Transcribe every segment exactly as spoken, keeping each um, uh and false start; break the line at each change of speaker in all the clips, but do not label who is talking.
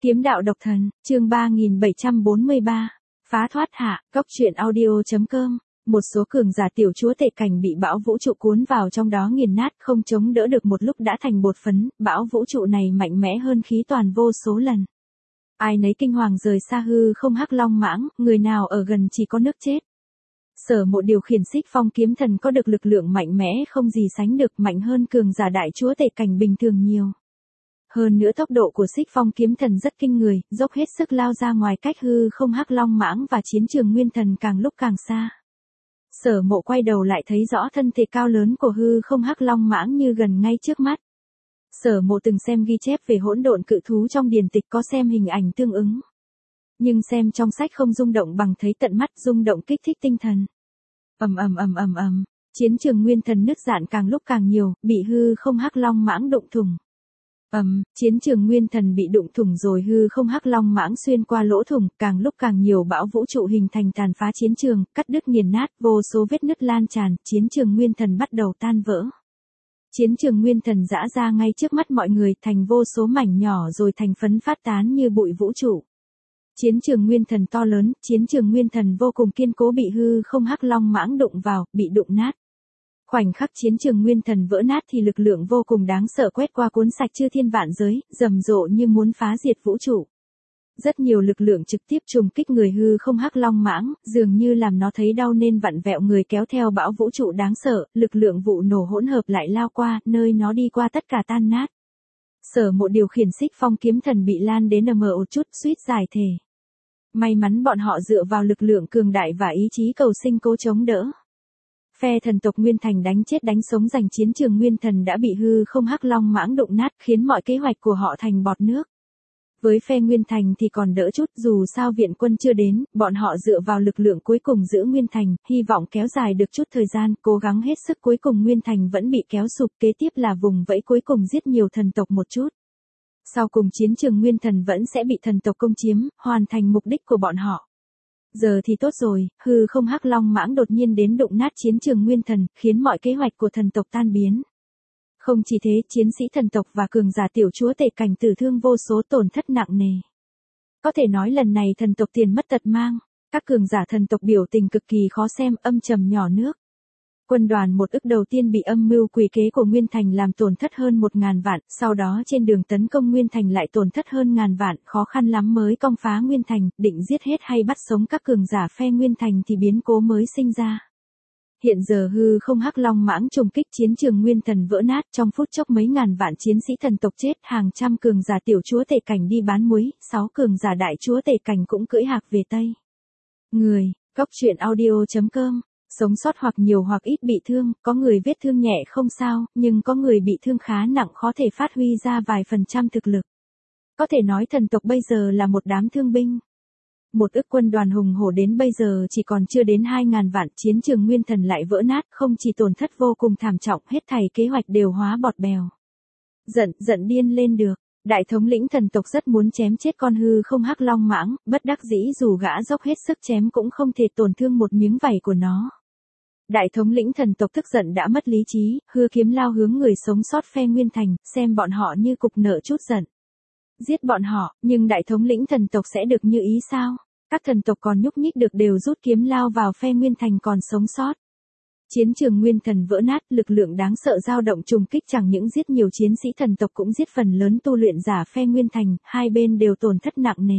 Kiếm đạo độc thần, chương ba nghìn bảy trăm bốn mươi ba. Phá thoát hạ, góc truyện audio.com. Một số cường giả tiểu chúa tể cảnh bị bão vũ trụ cuốn vào trong đó nghiền nát, không chống đỡ được, một lúc đã thành bột phấn. Bão vũ trụ này mạnh mẽ hơn khí toàn vô số lần. Ai nấy kinh hoàng rời xa hư không hắc long mãng, người nào ở gần chỉ có nước chết. Sở Mộ điều khiển Xích Phong kiếm thần có được lực lượng mạnh mẽ không gì sánh được, mạnh hơn cường giả đại chúa tể cảnh bình thường nhiều. Hơn nữa tốc độ của Xích Phong kiếm thần rất kinh người, dốc hết sức lao ra ngoài cách hư không hắc long mãng và chiến trường nguyên thần càng lúc càng xa. Sở Mộ quay đầu lại thấy rõ thân thể cao lớn của hư không hắc long mãng như gần ngay trước mắt. Sở Mộ từng xem ghi chép về hỗn độn cự thú trong điển tịch, có xem hình ảnh tương ứng. Nhưng xem trong sách không rung động bằng thấy tận mắt, rung động kích thích tinh thần. Ầm ầm ầm ầm ầm, chiến trường nguyên thần nứt rạn càng lúc càng nhiều, bị hư không hắc long mãng đụng thủng. Ầm, um, chiến trường nguyên thần bị đụng thủng rồi hư không hắc long mãng xuyên qua lỗ thủng, càng lúc càng nhiều bão vũ trụ hình thành tàn phá chiến trường, cắt đứt nghiền nát, vô số vết nứt lan tràn, chiến trường nguyên thần bắt đầu tan vỡ. Chiến trường nguyên thần giã ra ngay trước mắt mọi người, thành vô số mảnh nhỏ rồi thành phấn phát tán như bụi vũ trụ. Chiến trường nguyên thần to lớn, chiến trường nguyên thần vô cùng kiên cố bị hư không hắc long mãng đụng vào, bị đụng nát. Khoảnh khắc chiến trường nguyên thần vỡ nát thì lực lượng vô cùng đáng sợ quét qua cuốn sạch chư thiên vạn giới, rầm rộ như muốn phá diệt vũ trụ. Rất nhiều lực lượng trực tiếp trùng kích người hư không hắc long mãng, dường như làm nó thấy đau nên vặn vẹo người, kéo theo bão vũ trụ đáng sợ, lực lượng vụ nổ hỗn hợp lại lao qua, nơi nó đi qua tất cả tan nát. Sở Mộ điều khiển Xích Phong kiếm thần bị lan đến ầm ầm một chút, suýt giải thể. May mắn bọn họ dựa vào lực lượng cường đại và ý chí cầu sinh cố chống đỡ. Phe thần tộc Nguyên Thành đánh chết đánh sống giành chiến trường nguyên thần đã bị hư không hắc long mãng đụng nát, khiến mọi kế hoạch của họ thành bọt nước. Với phe Nguyên Thành thì còn đỡ chút, dù sao viện quân chưa đến, bọn họ dựa vào lực lượng cuối cùng giữ Nguyên Thành, hy vọng kéo dài được chút thời gian, cố gắng hết sức, cuối cùng Nguyên Thành vẫn bị kéo sụp, kế tiếp là vùng vẫy cuối cùng giết nhiều thần tộc một chút. Sau cùng chiến trường nguyên thần vẫn sẽ bị thần tộc công chiếm, hoàn thành mục đích của bọn họ. Giờ thì tốt rồi, hư không hắc long mãng đột nhiên đến đụng nát chiến trường nguyên thần, khiến mọi kế hoạch của thần tộc tan biến. Không chỉ thế, chiến sĩ thần tộc và cường giả tiểu chúa tể cảnh tử thương vô số, tổn thất nặng nề. Có thể nói lần này thần tộc tiền mất tật mang, các cường giả thần tộc biểu tình cực kỳ khó xem, âm trầm nhỏ nước. Quân đoàn một ức đầu tiên bị âm mưu quỷ kế của Nguyên Thành làm tổn thất hơn một ngàn vạn, sau đó trên đường tấn công Nguyên Thành lại tổn thất hơn ngàn vạn, khó khăn lắm mới công phá Nguyên Thành, định giết hết hay bắt sống các cường giả phe Nguyên Thành thì biến cố mới sinh ra. Hiện giờ hư không hắc long mãng trùng kích chiến trường Nguyên Thần vỡ nát, trong phút chốc mấy ngàn vạn chiến sĩ thần tộc chết, hàng trăm cường giả tiểu chúa tể cảnh đi bán muối, sáu cường giả đại chúa tể cảnh cũng cưỡi hạc về Tây. Người, góc truyện audio.com. Sống sót hoặc nhiều hoặc ít bị thương, có người vết thương nhẹ không sao, nhưng có người bị thương khá nặng khó thể phát huy ra vài phần trăm thực lực. Có thể nói thần tộc bây giờ là một đám thương binh. Một ức quân đoàn hùng hổ đến bây giờ chỉ còn chưa đến hai ngàn vạn, chiến trường nguyên thần lại vỡ nát, không chỉ tổn thất vô cùng thảm trọng, hết thảy kế hoạch đều hóa bọt bèo. Giận, giận điên lên được. Đại thống lĩnh thần tộc rất muốn chém chết con hư không hắc long mãng, bất đắc dĩ dù gã dốc hết sức chém cũng không thể tổn thương một miếng vảy của nó. Đại thống lĩnh thần tộc tức giận đã mất lý trí, hư kiếm lao hướng người sống sót phe Nguyên Thành, xem bọn họ như cục nợ chút giận. Giết bọn họ, nhưng đại thống lĩnh thần tộc sẽ được như ý sao? Các thần tộc còn nhúc nhích được đều rút kiếm lao vào phe Nguyên Thành còn sống sót. Chiến trường nguyên thần vỡ nát, lực lượng đáng sợ dao động trùng kích, chẳng những giết nhiều chiến sĩ thần tộc cũng giết phần lớn tu luyện giả phe Nguyên Thành, hai bên đều tổn thất nặng nề.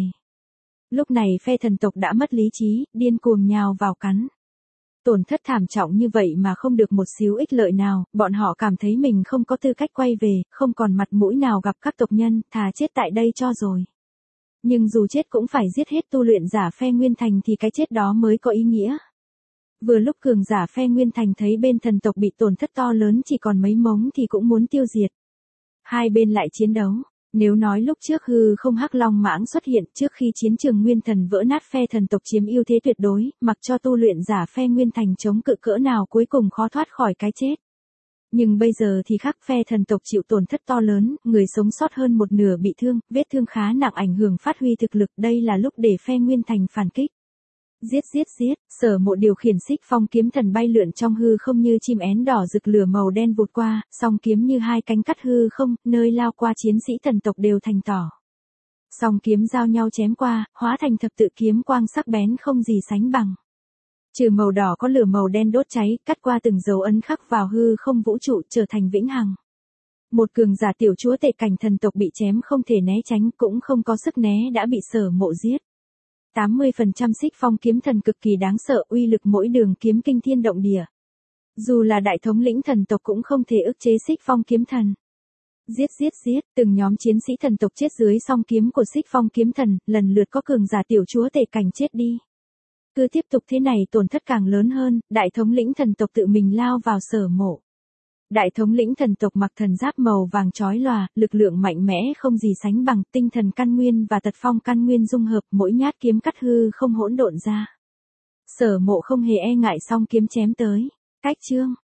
Lúc này phe thần tộc đã mất lý trí, điên cuồng nhào vào cắn. Tổn thất thảm trọng như vậy mà không được một xíu ích lợi nào, bọn họ cảm thấy mình không có tư cách quay về, không còn mặt mũi nào gặp các tộc nhân, thà chết tại đây cho rồi. Nhưng dù chết cũng phải giết hết tu luyện giả phe Nguyên Thành thì cái chết đó mới có ý nghĩa. Vừa lúc cường giả phe Nguyên Thành thấy bên thần tộc bị tổn thất to lớn chỉ còn mấy mống thì cũng muốn tiêu diệt. Hai bên lại chiến đấu. Nếu nói lúc trước hư không hắc long mãng xuất hiện trước khi chiến trường Nguyên Thần vỡ nát phe thần tộc chiếm ưu thế tuyệt đối, mặc cho tu luyện giả phe Nguyên Thành chống cự cỡ nào cuối cùng khó thoát khỏi cái chết. Nhưng bây giờ thì khác, phe thần tộc chịu tổn thất to lớn, người sống sót hơn một nửa bị thương, vết thương khá nặng ảnh hưởng phát huy thực lực, đây là lúc để phe Nguyên Thành phản kích. Giết giết giết, Sở Mộ điều khiển Xích Phong kiếm thần bay lượn trong hư không như chim én đỏ rực, lửa màu đen vụt qua, song kiếm như hai cánh cắt hư không, nơi lao qua chiến sĩ thần tộc đều thành tỏ. Song kiếm giao nhau chém qua, hóa thành thập tự kiếm quang sắc bén không gì sánh bằng. Trừ màu đỏ có lửa màu đen đốt cháy, cắt qua từng dấu ấn khắc vào hư không vũ trụ trở thành vĩnh hằng. Một cường giả tiểu chúa tể cảnh thần tộc bị chém không thể né tránh, cũng không có sức né đã bị Sở Mộ giết. tám mươi phần trăm xích phong kiếm thần cực kỳ đáng sợ, uy lực mỗi đường kiếm kinh thiên động địa. Dù là đại thống lĩnh thần tộc cũng không thể ức chế xích phong kiếm thần. Giết giết giết, từng nhóm chiến sĩ thần tộc chết dưới song kiếm của xích phong kiếm thần, lần lượt có cường giả tiểu chúa tể cảnh chết đi. Cứ tiếp tục thế này tổn thất càng lớn hơn, đại thống lĩnh thần tộc tự mình lao vào Sở Mộ. Đại thống lĩnh thần tộc mặc thần giáp màu vàng chói lòa, lực lượng mạnh mẽ không gì sánh bằng, tinh thần căn nguyên và tật phong căn nguyên dung hợp, mỗi nhát kiếm cắt hư không hỗn độn ra. Sở Mộ không hề e ngại song kiếm chém tới. Cách chương